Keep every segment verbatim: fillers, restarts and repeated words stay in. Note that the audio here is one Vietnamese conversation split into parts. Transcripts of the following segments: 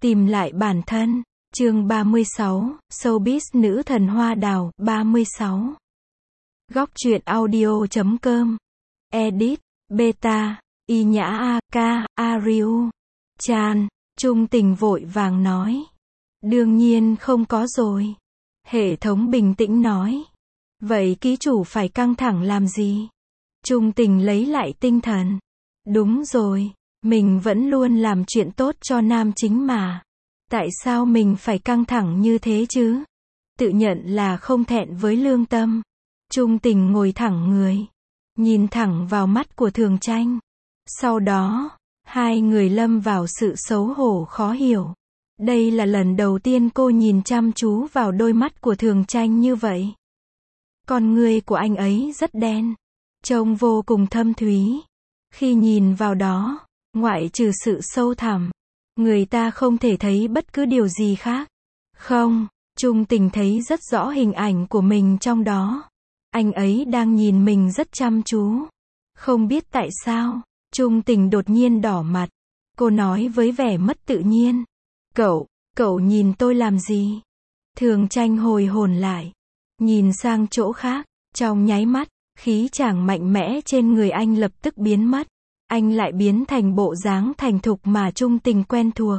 Tìm lại bản thân. Chương ba mươi sáu, Showbiz nữ thần hoa đào, ba mươi sáu. Góc truyện audio chấm com. Edit, Beta, Y Nhã A, K, Ariu. Chan, Trung Tình vội vàng nói. Đương nhiên không có rồi. Hệ thống bình tĩnh nói. Vậy ký chủ phải căng thẳng làm gì? Trung Tình lấy lại tinh thần. Đúng rồi, mình vẫn luôn làm chuyện tốt cho nam chính mà. Tại sao mình phải căng thẳng như thế chứ? Tự nhận là không thẹn với lương tâm. Trung Tình ngồi thẳng người, nhìn thẳng vào mắt của Thường Tranh. Sau đó, hai người lâm vào sự xấu hổ khó hiểu. Đây là lần đầu tiên cô nhìn chăm chú vào đôi mắt của Thường Tranh như vậy. Con ngươi của anh ấy rất đen, trông vô cùng thâm thúy. Khi nhìn vào đó, ngoại trừ sự sâu thẳm, người ta không thể thấy bất cứ điều gì khác. Không, Trung Tình thấy rất rõ hình ảnh của mình trong đó. Anh ấy đang nhìn mình rất chăm chú. Không biết tại sao, Trung Tình đột nhiên đỏ mặt. Cô nói với vẻ mất tự nhiên. Cậu, cậu nhìn tôi làm gì? Thường Tranh hồi hồn lại, nhìn sang chỗ khác. Trong nháy mắt, khí chàng mạnh mẽ trên người anh lập tức biến mất. Anh lại biến thành bộ dáng thành thục mà Trung Tình quen thuộc.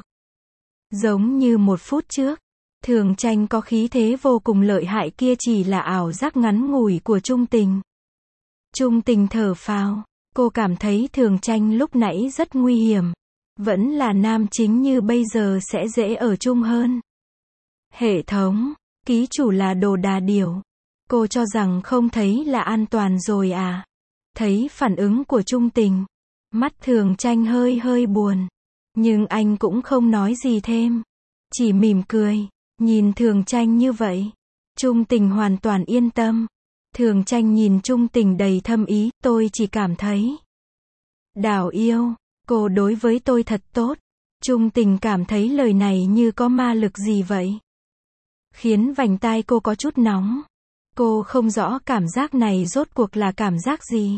Giống như một phút trước, Thường Tranh có khí thế vô cùng lợi hại kia chỉ là ảo giác ngắn ngủi của Trung Tình. Trung Tình thở phào, cô cảm thấy Thường Tranh lúc nãy rất nguy hiểm. Vẫn là nam chính như bây giờ sẽ dễ ở chung hơn. Hệ thống, ký chủ là đồ đà điểu. Cô cho rằng không thấy là an toàn rồi à? Thấy phản ứng của Trung Tình, mắt Thường Tranh hơi hơi buồn. Nhưng anh cũng không nói gì thêm. Chỉ mỉm cười, nhìn Thường Tranh như vậy. Trung Tình hoàn toàn yên tâm. Thường Tranh nhìn Trung Tình đầy thâm ý, tôi chỉ cảm thấy. Đào yêu, cô đối với tôi thật tốt. Trung Tình cảm thấy lời này như có ma lực gì vậy. Khiến vành tai cô có chút nóng. Cô không rõ cảm giác này rốt cuộc là cảm giác gì.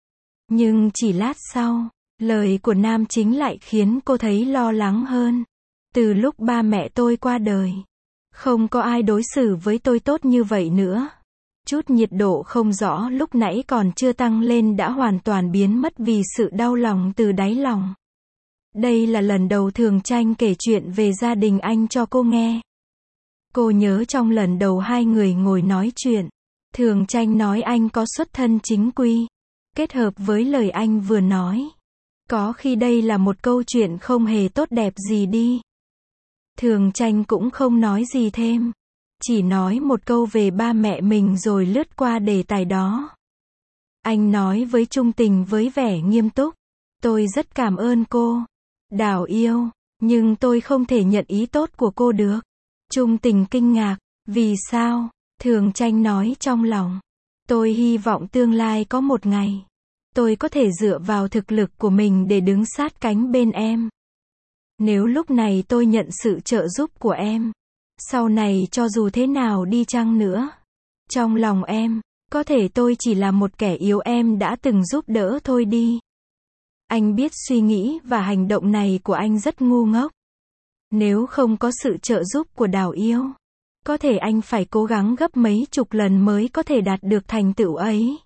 Nhưng chỉ lát sau, lời của nam chính lại khiến cô thấy lo lắng hơn. Từ lúc ba mẹ tôi qua đời, không có ai đối xử với tôi tốt như vậy nữa. Chút nhiệt độ không rõ lúc nãy còn chưa tăng lên đã hoàn toàn biến mất vì sự đau lòng từ đáy lòng. Đây là lần đầu Thường Tranh kể chuyện về gia đình anh cho cô nghe. Cô nhớ trong lần đầu hai người ngồi nói chuyện, Thường Tranh nói anh có xuất thân chính quy. Kết hợp với lời anh vừa nói, có khi đây là một câu chuyện không hề tốt đẹp gì đi. Thường Tranh cũng không nói gì thêm, chỉ nói một câu về ba mẹ mình rồi lướt qua đề tài đó. Anh nói với Trung Tình với vẻ nghiêm túc, tôi rất cảm ơn cô, Đào yêu, nhưng tôi không thể nhận ý tốt của cô được. Trung Tình kinh ngạc, vì sao? Thường Tranh nói trong lòng, tôi hy vọng tương lai có một ngày, tôi có thể dựa vào thực lực của mình để đứng sát cánh bên em. Nếu lúc này tôi nhận sự trợ giúp của em, sau này cho dù thế nào đi chăng nữa, trong lòng em, có thể tôi chỉ là một kẻ yếu em đã từng giúp đỡ thôi đi. Anh biết suy nghĩ và hành động này của anh rất ngu ngốc. Nếu không có sự trợ giúp của Đào yêu, có thể anh phải cố gắng gấp mấy chục lần mới có thể đạt được thành tựu ấy.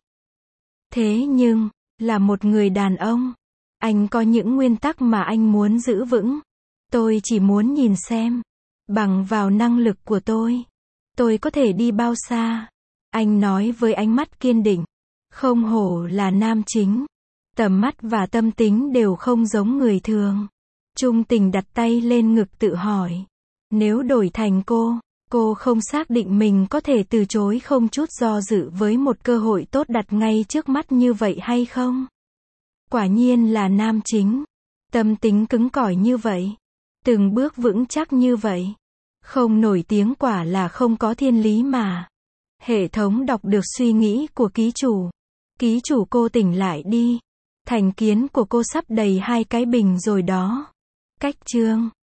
Thế nhưng, là một người đàn ông, anh có những nguyên tắc mà anh muốn giữ vững. Tôi chỉ muốn nhìn xem, bằng vào năng lực của tôi, tôi có thể đi bao xa. Anh nói với ánh mắt kiên định. Không hổ là nam chính, tầm mắt và tâm tính đều không giống người thường. Trung Tình đặt tay lên ngực tự hỏi, nếu đổi thành cô, cô không xác định mình có thể từ chối không chút do dự với một cơ hội tốt đặt ngay trước mắt như vậy hay không? Quả nhiên là nam chính, tâm tính cứng cỏi như vậy, từng bước vững chắc như vậy, không nổi tiếng quả là không có thiên lý mà. Hệ thống đọc được suy nghĩ của ký chủ. Ký chủ cô tỉnh lại đi. Thành kiến của cô sắp đầy hai cái bình rồi đó. Cách chương